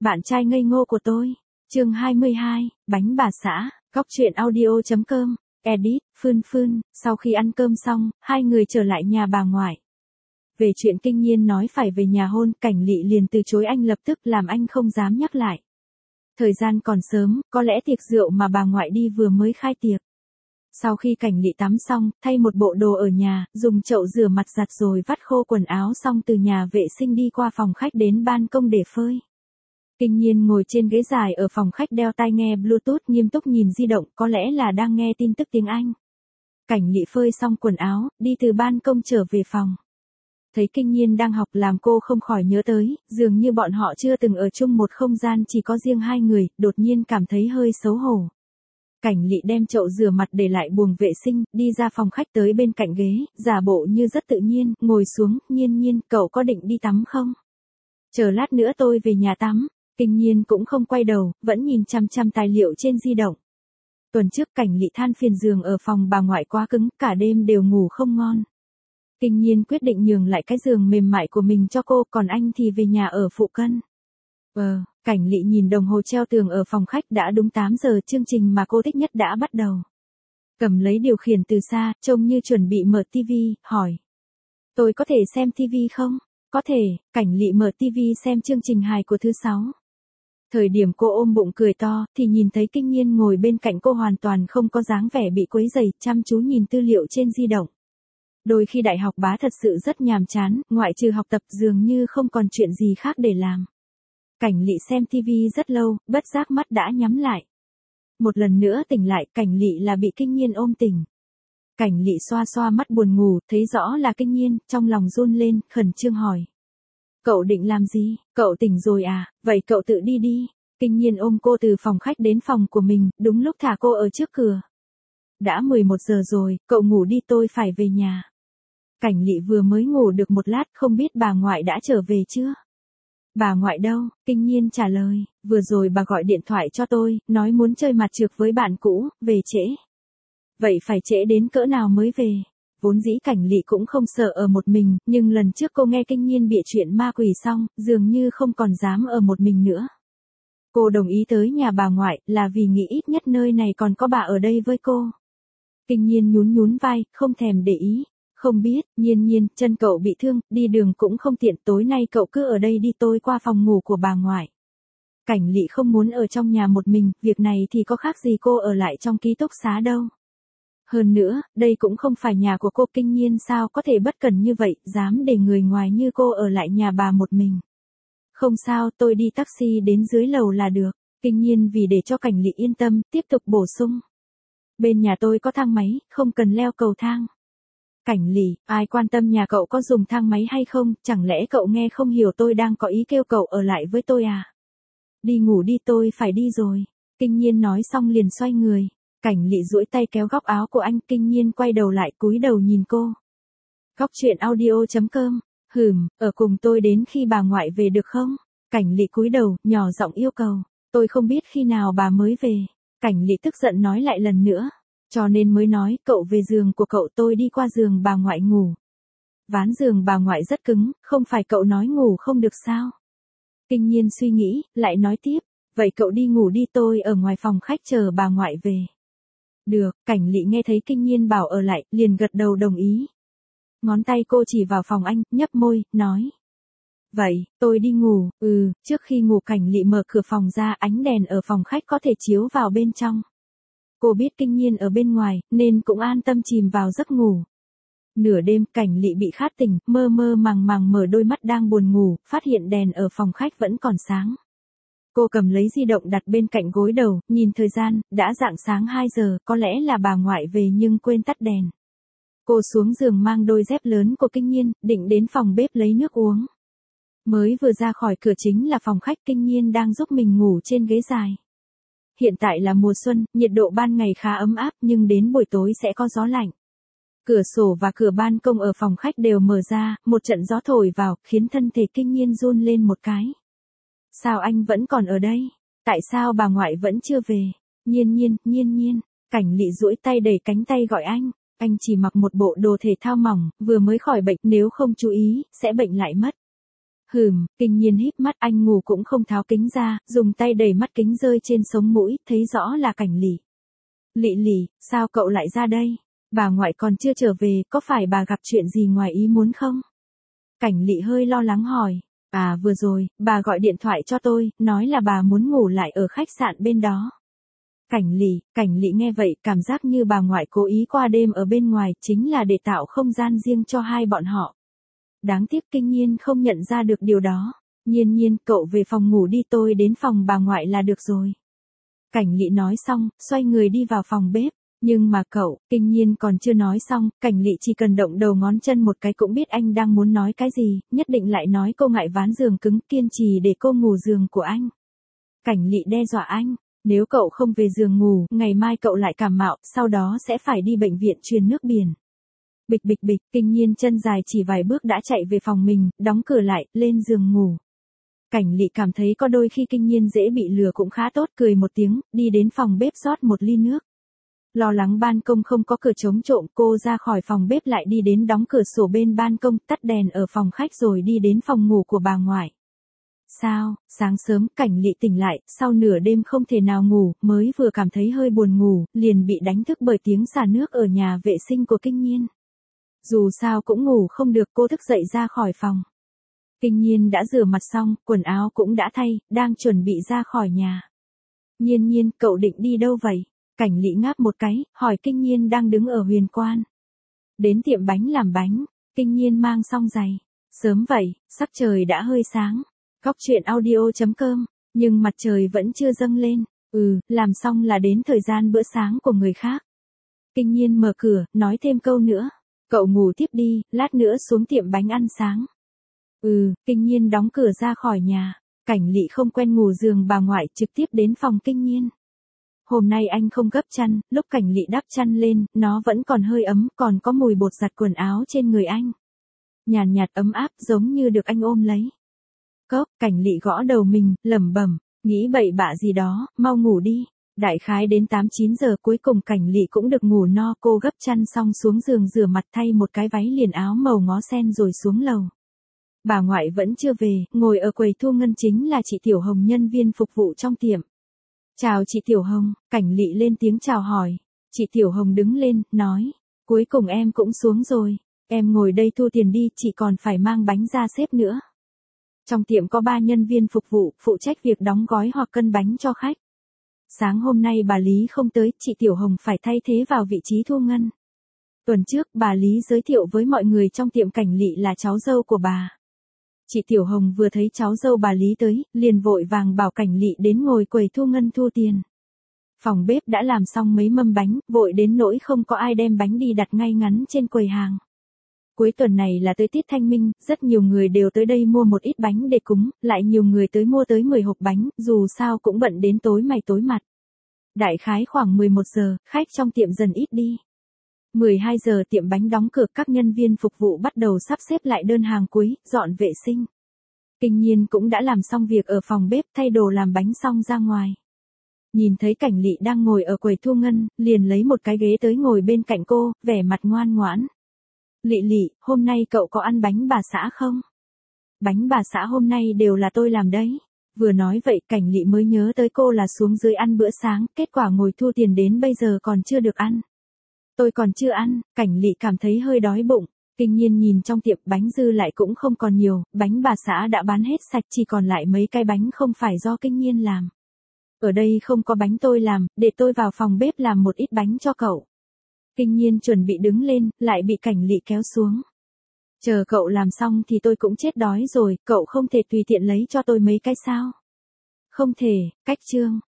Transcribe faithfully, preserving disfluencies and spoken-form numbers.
Bạn trai ngây ngô của tôi. Chương hai mươi hai, bánh bà xã. Góc truyện audio chấm com. Edit, Phương Phương. Sau khi ăn cơm xong, hai người trở lại nhà bà ngoại. Về chuyện Kinh Nhiên nói phải về nhà hôn, Cảnh Lị liền từ chối anh lập tức, làm anh không dám nhắc lại. Thời gian còn sớm, có lẽ tiệc rượu mà bà ngoại đi vừa mới khai tiệc. Sau khi Cảnh Lị tắm xong, thay một bộ đồ ở nhà, dùng chậu rửa mặt giặt rồi vắt khô quần áo xong từ nhà vệ sinh đi qua phòng khách đến ban công để phơi. Kinh Nhiên ngồi trên ghế dài ở phòng khách đeo tai nghe Bluetooth nghiêm túc nhìn di động, có lẽ là đang nghe tin tức tiếng Anh. Cảnh Lị phơi xong quần áo, đi từ ban công trở về phòng. Thấy Kinh Nhiên đang học làm cô không khỏi nhớ tới, dường như bọn họ chưa từng ở chung một không gian chỉ có riêng hai người, đột nhiên cảm thấy hơi xấu hổ. Cảnh Lị đem chậu rửa mặt để lại buồng vệ sinh, đi ra phòng khách tới bên cạnh ghế, giả bộ như rất tự nhiên, ngồi xuống, Nhiên Nhiên, cậu có định đi tắm không? Chờ lát nữa tôi về nhà tắm. Kinh Nhiên cũng không quay đầu, vẫn nhìn chăm chăm tài liệu trên di động. Tuần trước Cảnh Lị than phiền giường ở phòng bà ngoại quá cứng, cả đêm đều ngủ không ngon. Kinh Nhiên quyết định nhường lại cái giường mềm mại của mình cho cô, còn anh thì về nhà ở phụ cân. Ờ, Cảnh Lị nhìn đồng hồ treo tường ở phòng khách, đã đúng tám giờ, chương trình mà cô thích nhất đã bắt đầu. Cầm lấy điều khiển từ xa, trông như chuẩn bị mở tivi, hỏi. Tôi có thể xem tivi không? Có thể. Cảnh Lị mở tivi xem chương trình hài của thứ sáu. Thời điểm cô ôm bụng cười to, thì nhìn thấy Kinh Nhiên ngồi bên cạnh cô hoàn toàn không có dáng vẻ bị quấy rầy, chăm chú nhìn tư liệu trên di động. Đôi khi đại học bá thật sự rất nhàm chán, ngoại trừ học tập dường như không còn chuyện gì khác để làm. Cảnh Lị xem tivi rất lâu, bất giác mắt đã nhắm lại. Một lần nữa tỉnh lại, Cảnh Lị là bị Kinh Nhiên ôm tỉnh. Cảnh Lị xoa xoa mắt buồn ngủ, thấy rõ là Kinh Nhiên, trong lòng run lên, khẩn trương hỏi. Cậu định làm gì? Cậu tỉnh rồi à? Vậy cậu tự đi đi. Kinh Nhiên ôm cô từ phòng khách đến phòng của mình, đúng lúc thả cô ở trước cửa. Đã mười một giờ rồi, cậu ngủ đi, tôi phải về nhà. Cảnh Lị vừa mới ngủ được một lát, không biết bà ngoại đã trở về chưa? Bà ngoại đâu? Kinh Nhiên trả lời, vừa rồi bà gọi điện thoại cho tôi, nói muốn chơi mặt trược với bạn cũ, về trễ. Vậy phải trễ đến cỡ nào mới về? Vốn dĩ Cảnh Lị cũng không sợ ở một mình, nhưng lần trước cô nghe Kinh Nhiên bịa chuyện ma quỷ xong, dường như không còn dám ở một mình nữa. Cô đồng ý tới nhà bà ngoại, là vì nghĩ ít nhất nơi này còn có bà ở đây với cô. Kinh Nhiên nhún nhún vai, không thèm để ý. Không biết, Nhiên Nhiên, chân cậu bị thương, đi đường cũng không tiện, tối nay cậu cứ ở đây đi, tôi qua phòng ngủ của bà ngoại. Cảnh Lị không muốn ở trong nhà một mình, việc này thì có khác gì cô ở lại trong ký túc xá đâu. Hơn nữa, đây cũng không phải nhà của cô, Kinh Nhiên sao có thể bất cẩn như vậy, dám để người ngoài như cô ở lại nhà bà một mình. Không sao, tôi đi taxi đến dưới lầu là được. Kinh Nhiên vì để cho Cảnh Lị yên tâm, tiếp tục bổ sung. Bên nhà tôi có thang máy, không cần leo cầu thang. Cảnh Lị, ai quan tâm nhà cậu có dùng thang máy hay không, chẳng lẽ cậu nghe không hiểu tôi đang có ý kêu cậu ở lại với tôi à? Đi ngủ đi, tôi phải đi rồi. Kinh Nhiên nói xong liền xoay người. Cảnh Lị duỗi tay kéo góc áo của anh, Kinh Nhiên quay đầu lại, cúi đầu nhìn cô. Góc truyện audio chấm com. Hừm, ở cùng tôi đến khi bà ngoại về được không? Cảnh Lị cúi đầu, nhỏ giọng yêu cầu. Tôi không biết khi nào bà mới về. Cảnh Lị tức giận nói lại lần nữa. Cho nên mới nói, cậu về giường của cậu, tôi đi qua giường bà ngoại ngủ. Ván giường bà ngoại rất cứng, không phải cậu nói ngủ không được sao? Kinh Nhiên suy nghĩ, lại nói tiếp. Vậy cậu đi ngủ đi, tôi ở ngoài phòng khách chờ bà ngoại về. Được. Cảnh Lị nghe thấy Kinh Nhiên bảo ở lại, liền gật đầu đồng ý. Ngón tay cô chỉ vào phòng anh, nhấp môi, nói. Vậy, tôi đi ngủ. Ừ, trước khi ngủ Cảnh Lị mở cửa phòng ra, ánh đèn ở phòng khách có thể chiếu vào bên trong. Cô biết Kinh Nhiên ở bên ngoài, nên cũng an tâm chìm vào giấc ngủ. Nửa đêm, Cảnh Lị bị khát tỉnh, mơ mơ màng màng mở đôi mắt đang buồn ngủ, phát hiện đèn ở phòng khách vẫn còn sáng. Cô cầm lấy di động đặt bên cạnh gối đầu, nhìn thời gian, đã rạng sáng hai giờ, có lẽ là bà ngoại về nhưng quên tắt đèn. Cô xuống giường mang đôi dép lớn của Kinh Nhiên, định đến phòng bếp lấy nước uống. Mới vừa ra khỏi cửa chính là phòng khách, Kinh Nhiên đang giúp mình ngủ trên ghế dài. Hiện tại là mùa xuân, nhiệt độ ban ngày khá ấm áp nhưng đến buổi tối sẽ có gió lạnh. Cửa sổ và cửa ban công ở phòng khách đều mở ra, một trận gió thổi vào, khiến thân thể Kinh Nhiên run lên một cái. Sao anh vẫn còn ở đây? Tại sao bà ngoại vẫn chưa về? Nhiên Nhiên, Nhiên Nhiên. Cảnh Lị duỗi tay đẩy cánh tay gọi anh. Anh chỉ mặc một bộ đồ thể thao mỏng, vừa mới khỏi bệnh, nếu không chú ý, sẽ bệnh lại mất. Hừm, Kinh Nhiên híp mắt, anh ngủ cũng không tháo kính ra, dùng tay đẩy mắt kính rơi trên sống mũi, thấy rõ là Cảnh Lị. Lị Lị, sao cậu lại ra đây? Bà ngoại còn chưa trở về, có phải bà gặp chuyện gì ngoài ý muốn không? Cảnh Lị hơi lo lắng hỏi. À vừa rồi, bà gọi điện thoại cho tôi, nói là bà muốn ngủ lại ở khách sạn bên đó. Cảnh Lị, Cảnh Lị nghe vậy, cảm giác như bà ngoại cố ý qua đêm ở bên ngoài, chính là để tạo không gian riêng cho hai bọn họ. Đáng tiếc Kinh Nhiên không nhận ra được điều đó. Nhiên Nhiên, cậu về phòng ngủ đi, tôi đến phòng bà ngoại là được rồi. Cảnh Lị nói xong, xoay người đi vào phòng bếp. Nhưng mà cậu, Kinh Nhiên còn chưa nói xong, Cảnh Lị chỉ cần động đầu ngón chân một cái cũng biết anh đang muốn nói cái gì, nhất định lại nói cô ngại ván giường cứng, kiên trì để cô ngủ giường của anh. Cảnh Lị đe dọa anh, nếu cậu không về giường ngủ, ngày mai cậu lại cảm mạo, sau đó sẽ phải đi bệnh viện truyền nước biển. Bịch bịch bịch, Kinh Nhiên chân dài chỉ vài bước đã chạy về phòng mình, đóng cửa lại, lên giường ngủ. Cảnh Lị cảm thấy có đôi khi Kinh Nhiên dễ bị lừa cũng khá tốt, cười một tiếng, đi đến phòng bếp rót một ly nước. Lo lắng ban công không có cửa chống trộm, cô ra khỏi phòng bếp lại đi đến đóng cửa sổ bên ban công, tắt đèn ở phòng khách rồi đi đến phòng ngủ của bà ngoại. Sao, sáng sớm, Cảnh Lị tỉnh lại, sau nửa đêm không thể nào ngủ, mới vừa cảm thấy hơi buồn ngủ, liền bị đánh thức bởi tiếng xả nước ở nhà vệ sinh của Kinh Nhiên. Dù sao cũng ngủ không được, cô thức dậy ra khỏi phòng. Kinh Nhiên đã rửa mặt xong, quần áo cũng đã thay, đang chuẩn bị ra khỏi nhà. Nhiên Nhiên, cậu định đi đâu vậy? Cảnh Lị ngáp một cái, hỏi Kinh Nhiên đang đứng ở Huyền Quan. Đến tiệm bánh làm bánh, Kinh Nhiên mang xong giày. Sớm vậy, sắc trời đã hơi sáng. Góc truyện audio chấm com, nhưng mặt trời vẫn chưa dâng lên. Ừ, làm xong là đến thời gian bữa sáng của người khác. Kinh Nhiên mở cửa, nói thêm câu nữa. Cậu ngủ tiếp đi, lát nữa xuống tiệm bánh ăn sáng. Ừ, Kinh Nhiên đóng cửa ra khỏi nhà. Cảnh Lị không quen ngủ giường bà ngoại, trực tiếp đến phòng Kinh Nhiên. Hôm nay anh không gấp chăn, lúc Cảnh Lị đắp chăn lên, nó vẫn còn hơi ấm, còn có mùi bột giặt quần áo trên người anh. Nhàn nhạt ấm áp, giống như được anh ôm lấy. Cốc, Cảnh Lị gõ đầu mình, lẩm bẩm, nghĩ bậy bạ gì đó, mau ngủ đi. Đại khái đến tám chín giờ cuối cùng Cảnh Lị cũng được ngủ no, cô gấp chăn xong xuống giường rửa mặt, thay một cái váy liền áo màu ngó sen rồi xuống lầu. Bà ngoại vẫn chưa về, ngồi ở quầy thu ngân chính là chị Tiểu Hồng, nhân viên phục vụ trong tiệm. Chào chị Tiểu Hồng, Cảnh Lị lên tiếng chào hỏi. Chị Tiểu Hồng đứng lên, nói, cuối cùng em cũng xuống rồi, em ngồi đây thu tiền đi, chị còn phải mang bánh ra xếp nữa. Trong tiệm có ba nhân viên phục vụ, phụ trách việc đóng gói hoặc cân bánh cho khách. Sáng hôm nay bà Lý không tới, chị Tiểu Hồng phải thay thế vào vị trí thu ngân. Tuần trước, bà Lý giới thiệu với mọi người trong tiệm Cảnh Lị là cháu dâu của bà. Chị Tiểu Hồng vừa thấy cháu dâu bà Lý tới, liền vội vàng bảo Cảnh Lị đến ngồi quầy thu ngân thu tiền. Phòng bếp đã làm xong mấy mâm bánh, vội đến nỗi không có ai đem bánh đi đặt ngay ngắn trên quầy hàng. Cuối tuần này là tới tiết Thanh Minh, rất nhiều người đều tới đây mua một ít bánh để cúng, lại nhiều người tới mua tới mười hộp bánh, dù sao cũng bận đến tối mày tối mặt. Đại khái khoảng mười một giờ, khách trong tiệm dần ít đi. mười hai giờ tiệm bánh đóng cửa, các nhân viên phục vụ bắt đầu sắp xếp lại đơn hàng cuối, dọn vệ sinh. Kinh Nhiên cũng đã làm xong việc ở phòng bếp, thay đồ làm bánh xong ra ngoài. Nhìn thấy Cảnh Lị đang ngồi ở quầy thu ngân, liền lấy một cái ghế tới ngồi bên cạnh cô, vẻ mặt ngoan ngoãn. Lị Lị, hôm nay cậu có ăn bánh bà xã không? Bánh bà xã hôm nay đều là tôi làm đấy. Vừa nói vậy Cảnh Lị mới nhớ tới cô là xuống dưới ăn bữa sáng, kết quả ngồi thu tiền đến bây giờ còn chưa được ăn. Tôi còn chưa ăn, Cảnh Lị cảm thấy hơi đói bụng. Kinh Nhiên nhìn trong tiệm bánh dư lại cũng không còn nhiều, bánh bà xã đã bán hết sạch, chỉ còn lại mấy cái bánh không phải do Kinh Nhiên làm. Ở đây không có bánh tôi làm, để tôi vào phòng bếp làm một ít bánh cho cậu. Kinh Nhiên chuẩn bị đứng lên, lại bị Cảnh Lị kéo xuống. Chờ cậu làm xong thì tôi cũng chết đói rồi, cậu không thể tùy tiện lấy cho tôi mấy cái sao? Không thể, cách chương.